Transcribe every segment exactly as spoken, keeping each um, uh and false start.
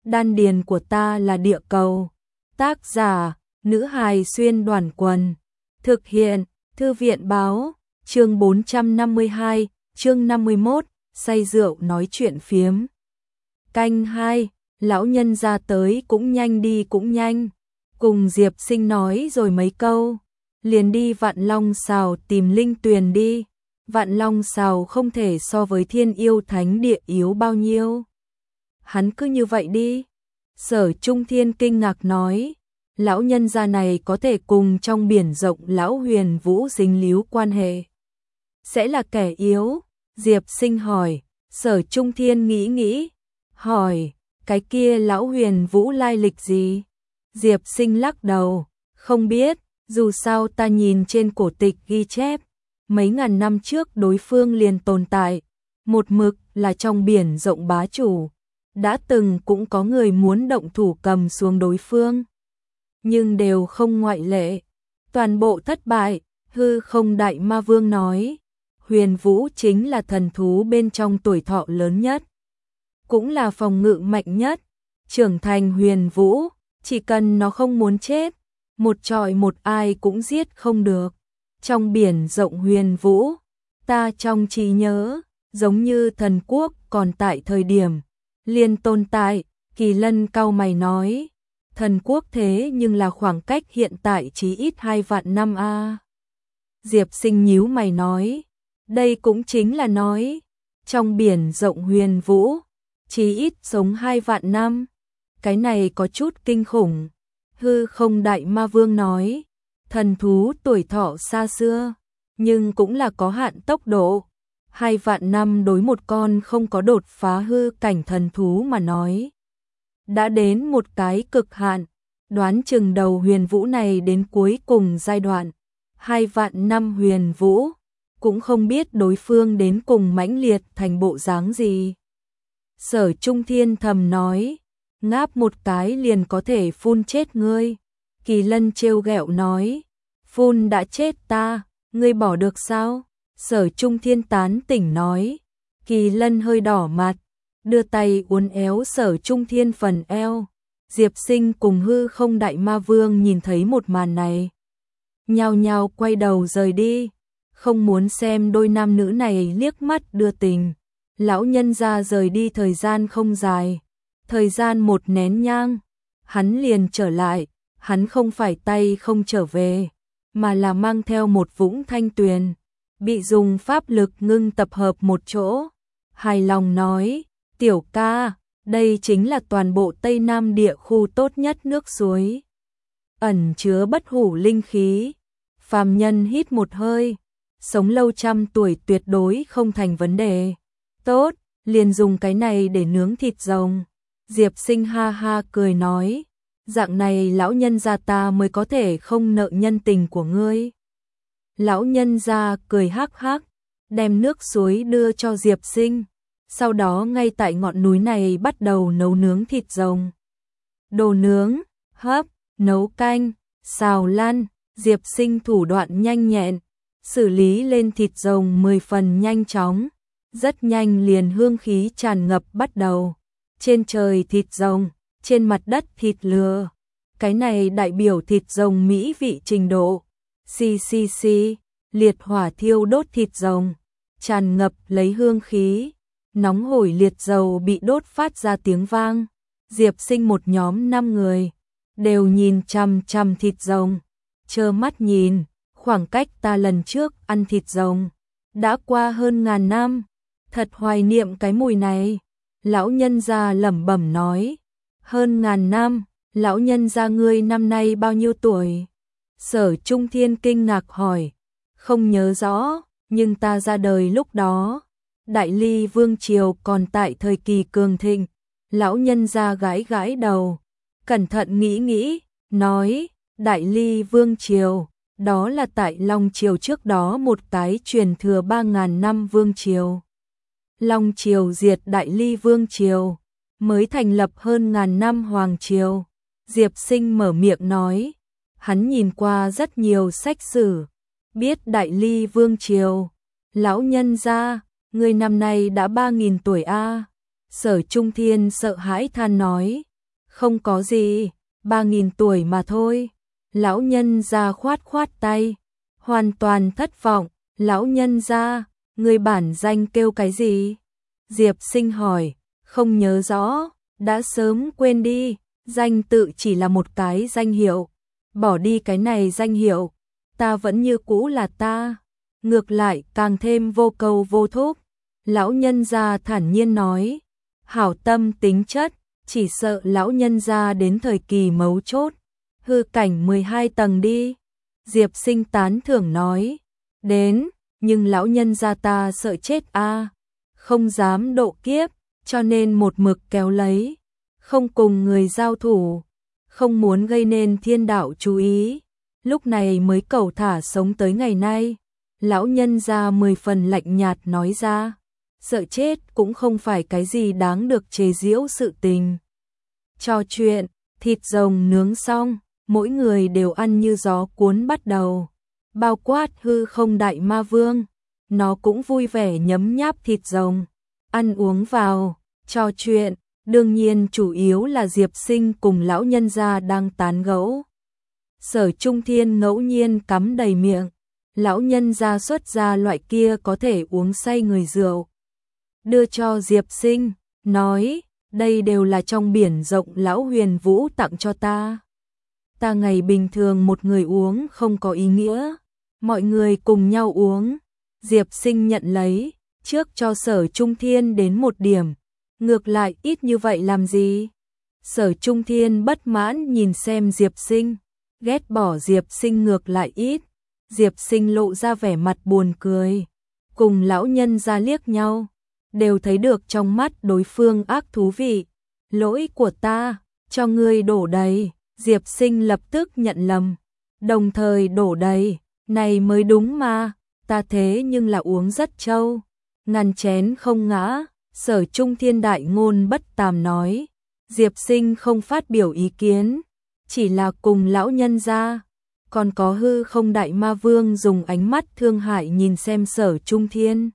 đan điền của ta là địa cầu. Tác giả, nữ hài xuyên đoàn quần. Thực hiện, thư viện báo, chương bốn trăm năm mươi hai, chương năm mươi mốt, say rượu nói chuyện phiếm. Canh hai, lão nhân ra tới cũng nhanh đi cũng nhanh. Cùng Diệp Sinh nói rồi mấy câu, liền đi Vạn Long Sào tìm Linh Tuyền đi. Vạn Long Sào không thể so với Thiên Yêu Thánh Địa yếu bao nhiêu. Hắn cứ như vậy đi. Sở Trung Thiên kinh ngạc nói, lão nhân gia này có thể cùng trong biển rộng lão Huyền Vũ dính líu quan hệ. Sẽ là kẻ yếu? Diệp Sinh hỏi. Sở Trung Thiên nghĩ nghĩ, hỏi, cái kia lão Huyền Vũ lai lịch gì? Diệp Sinh lắc đầu, không biết, dù sao ta nhìn trên cổ tịch ghi chép, mấy ngàn năm trước đối phương liền tồn tại, một mực là trong biển rộng bá chủ, đã từng cũng có người muốn động thủ cầm xuống đối phương, nhưng đều không ngoại lệ, toàn bộ thất bại. Hư Không Đại Ma Vương nói, Huyền Vũ chính là thần thú bên trong tuổi thọ lớn nhất, cũng là phòng ngự mạnh nhất, trưởng thành Huyền Vũ, chỉ cần nó không muốn chết, một trọi một ai cũng giết không được. Trong biển rộng Huyền Vũ, ta trong trí nhớ, giống như thần quốc còn tại thời điểm liền tồn tại. Kỳ Lân cau mày nói, thần quốc thế nhưng là khoảng cách hiện tại chí ít hai vạn năm a. À. Diệp Sinh nhíu mày nói, đây cũng chính là nói, trong biển rộng Huyền Vũ, chí ít sống hai vạn năm. Cái này có chút kinh khủng. Hư Không Đại Ma Vương nói, thần thú tuổi thọ xa xưa, nhưng cũng là có hạn tốc độ. Hai vạn năm đối một con không có đột phá hư cảnh thần thú mà nói, đã đến một cái cực hạn. Đoán chừng đầu Huyền Vũ này đến cuối cùng giai đoạn, hai vạn năm Huyền Vũ, cũng không biết đối phương đến cùng mãnh liệt thành bộ dáng gì. Sở Trung Thiên thầm nói, ngáp một cái liền có thể phun chết ngươi. Kỳ Lân trêu ghẹo nói, phun đã chết ta, ngươi bỏ được sao? Sở Trung Thiên tán tỉnh nói. Kỳ Lân hơi đỏ mặt, đưa tay uốn éo Sở Trung Thiên phần eo. Diệp Sinh cùng Hư Không Đại Ma Vương nhìn thấy một màn này, nhao nhao quay đầu rời đi, không muốn xem đôi nam nữ này liếc mắt đưa tình. Lão nhân gia rời đi thời gian không dài, thời gian một nén nhang, hắn liền trở lại. Hắn không phải tay không trở về, mà là mang theo một vũng thanh tuyền, bị dùng pháp lực ngưng tập hợp một chỗ. Hài lòng nói, tiểu ca, đây chính là toàn bộ Tây Nam địa khu tốt nhất nước suối, ẩn chứa bất hủ linh khí. Phàm nhân hít một hơi, sống lâu trăm tuổi tuyệt đối không thành vấn đề. Tốt, liền dùng cái này để nướng thịt rồng. Diệp Sinh ha ha cười nói, dạng này lão nhân gia ta mới có thể không nợ nhân tình của ngươi. Lão nhân gia cười hắc hắc, đem nước suối đưa cho Diệp Sinh, sau đó ngay tại ngọn núi này bắt đầu nấu nướng thịt rồng. Đồ nướng, hấp, nấu canh, xào lăn, Diệp Sinh thủ đoạn nhanh nhẹn, xử lý lên thịt rồng mười phần nhanh chóng, rất nhanh liền hương khí tràn ngập bắt đầu. Trên trời thịt rồng, trên mặt đất thịt lừa, cái này đại biểu thịt rồng mỹ vị trình độ. Xì xì xì, liệt hỏa thiêu đốt thịt rồng, tràn ngập lấy hương khí, nóng hổi liệt dầu bị đốt phát ra tiếng vang. Diệp Sinh một nhóm năm người, đều nhìn chằm chằm thịt rồng, trơ mắt nhìn. Khoảng cách ta lần trước ăn thịt rồng, đã qua hơn ngàn năm, thật hoài niệm cái mùi này. Lão nhân gia lẩm bẩm nói, hơn ngàn năm, lão nhân gia ngươi năm nay bao nhiêu tuổi? Sở Trung Thiên kinh ngạc hỏi, không nhớ rõ, nhưng ta ra đời lúc đó, Đại Ly Vương Triều còn tại thời kỳ cường thịnh. Lão nhân gia gãi gãi đầu, cẩn thận nghĩ nghĩ, nói, Đại Ly Vương Triều, đó là tại Long Triều trước đó một cái truyền thừa ba ngàn năm Vương Triều. Long Triều diệt Đại Ly Vương Triều, mới thành lập hơn ngàn năm Hoàng Triều. Diệp Sinh mở miệng nói, hắn nhìn qua rất nhiều sách sử, biết Đại Ly Vương Triều. Lão nhân gia, người năm nay đã ba nghìn tuổi a. Sở Trung Thiên sợ hãi than nói, Không có gì, ba nghìn tuổi mà thôi. Lão nhân gia khoát khoát tay, hoàn toàn thất vọng. Lão nhân gia, người bản danh kêu cái gì? Diệp Sinh hỏi, không nhớ rõ, đã sớm quên đi, danh tự chỉ là một cái danh hiệu. Bỏ đi cái này danh hiệu, ta vẫn như cũ là ta. Ngược lại càng thêm vô cầu vô thúc. Lão nhân gia thản nhiên nói, hảo tâm tính chất, chỉ sợ lão nhân gia đến thời kỳ mấu chốt, hư cảnh mười hai tầng đi. Diệp Sinh tán thưởng nói, đến, nhưng lão nhân gia ta sợ chết a, không dám độ kiếp, cho nên một mực kéo lấy, không cùng người giao thủ, không muốn gây nên thiên đạo chú ý, lúc này mới cầu thả sống tới ngày nay. Lão nhân gia mười phần lạnh nhạt nói ra, sợ chết cũng không phải cái gì đáng được chế giễu sự tình. Trò chuyện, thịt rồng nướng xong, mỗi người đều ăn như gió cuốn bắt đầu, bao quát hư không đại ma vương, nó cũng vui vẻ nhấm nháp thịt rồng, ăn uống vào, trò chuyện, đương nhiên chủ yếu là Diệp Sinh cùng lão nhân gia đang tán gẫu. Sở Trung Thiên ngẫu nhiên cắm đầy miệng, lão nhân gia xuất ra loại kia có thể uống say người rượu, đưa cho Diệp Sinh, nói, đây đều là trong biển rộng lão Huyền Vũ tặng cho ta. Ta ngày bình thường một người uống không có ý nghĩa, mọi người cùng nhau uống. Diệp Sinh nhận lấy, trước cho Sở Trung Thiên đến một điểm, ngược lại ít như vậy làm gì? Sở Trung Thiên bất mãn nhìn xem Diệp Sinh, ghét bỏ Diệp Sinh ngược lại ít. Diệp Sinh lộ ra vẻ mặt buồn cười, cùng lão nhân ra liếc nhau, đều thấy được trong mắt đối phương ác thú vị. Lỗi của ta, cho ngươi đổ đầy. Diệp Sinh lập tức nhận lầm, đồng thời đổ đầy, này mới đúng mà, ta thế nhưng là uống rất trâu, ngàn chén không ngã. Sở Trung Thiên đại ngôn bất tàm nói, Diệp Sinh không phát biểu ý kiến, chỉ là cùng lão nhân ra. Còn có hư không đại ma vương dùng ánh mắt thương hại nhìn xem Sở Trung Thiên.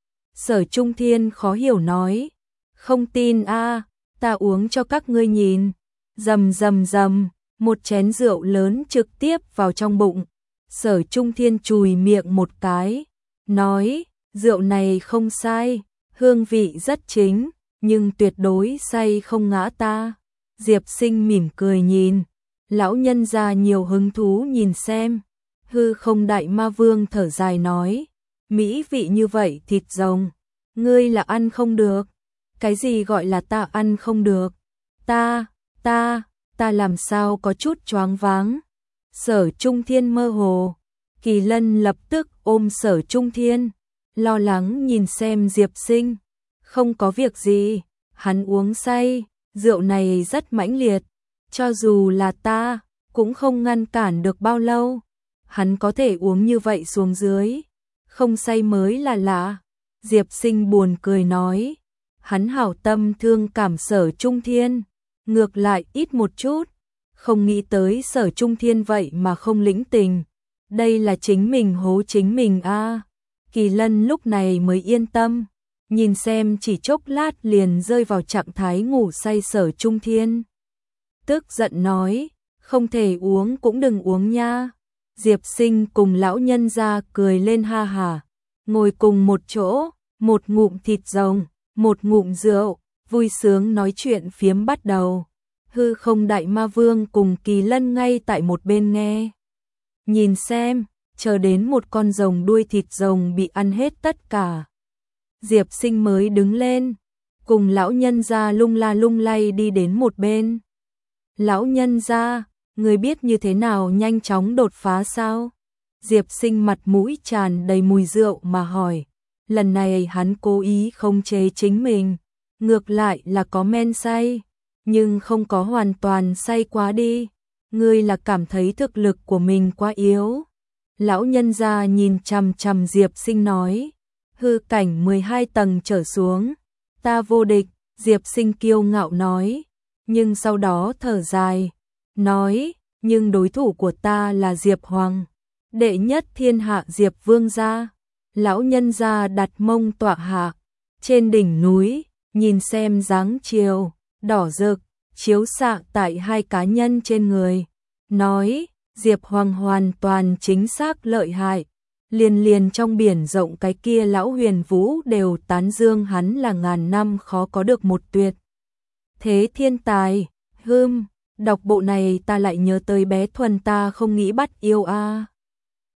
Sở Trung Thiên khó hiểu nói, không tin a, ta uống cho các ngươi nhìn. Rầm rầm rầm, một chén rượu lớn trực tiếp vào trong bụng. Sở Trung Thiên chùi miệng một cái, nói, rượu này không sai, hương vị rất chính, nhưng tuyệt đối say không ngã ta. Diệp Sinh mỉm cười nhìn, lão nhân gia nhiều hứng thú nhìn xem. Hư không đại ma vương thở dài nói, mỹ vị như vậy thịt rồng, ngươi là ăn không được. Cái gì gọi là ta ăn không được? Ta, ta, ta làm sao có chút choáng váng. Sở Trung Thiên mơ hồ, Kỳ Lân lập tức ôm Sở Trung Thiên, lo lắng nhìn xem Diệp Sinh. Không có việc gì, hắn uống say, rượu này rất mãnh liệt, cho dù là ta, cũng không ngăn cản được bao lâu. Hắn có thể uống như vậy xuống dưới, không say mới là lạ. Diệp Sinh buồn cười nói, hắn hảo tâm thương cảm Sở Trung Thiên, ngược lại ít một chút, không nghĩ tới Sở Trung Thiên vậy mà không lĩnh tình. Đây là chính mình hố chính mình a. À. Kỳ Lân lúc này mới yên tâm, nhìn xem chỉ chốc lát liền rơi vào trạng thái ngủ say Sở Trung Thiên. Tức giận nói, không thể uống cũng đừng uống nha. Diệp Sinh cùng lão nhân gia cười lên ha hà, ngồi cùng một chỗ, một ngụm thịt rồng, một ngụm rượu, vui sướng nói chuyện phiếm bắt đầu. Hư không đại ma vương cùng Kỳ Lân ngay tại một bên nghe. Nhìn xem, chờ đến một con rồng đuôi thịt rồng bị ăn hết tất cả. Diệp Sinh mới đứng lên, cùng lão nhân gia lung la lung lay đi đến một bên. Lão nhân gia, người biết như thế nào nhanh chóng đột phá sao? Diệp Sinh mặt mũi tràn đầy mùi rượu mà hỏi. Lần này hắn cố ý không chế chính mình, ngược lại là có men say, nhưng không có hoàn toàn say quá đi. Ngươi là cảm thấy thực lực của mình quá yếu. Lão nhân gia nhìn chằm chằm Diệp Sinh nói, hư cảnh mười hai tầng trở xuống, ta vô địch. Diệp Sinh kiêu ngạo nói, nhưng sau đó thở dài, nói, nhưng đối thủ của ta là Diệp Hoàng, đệ nhất thiên hạ Diệp Vương gia. Lão nhân gia đặt mông tọa hạ, trên đỉnh núi, nhìn xem dáng chiều, đỏ rực, chiếu xạ tại hai cá nhân trên người, nói, Diệp Hoàng hoàn toàn chính xác lợi hại, liền liền trong biển rộng cái kia lão Huyền Vũ đều tán dương hắn là ngàn năm khó có được một tuyệt thế thiên tài. Hưm, đọc bộ này ta lại nhớ tới bé Thuần ta không nghĩ bắt yêu a.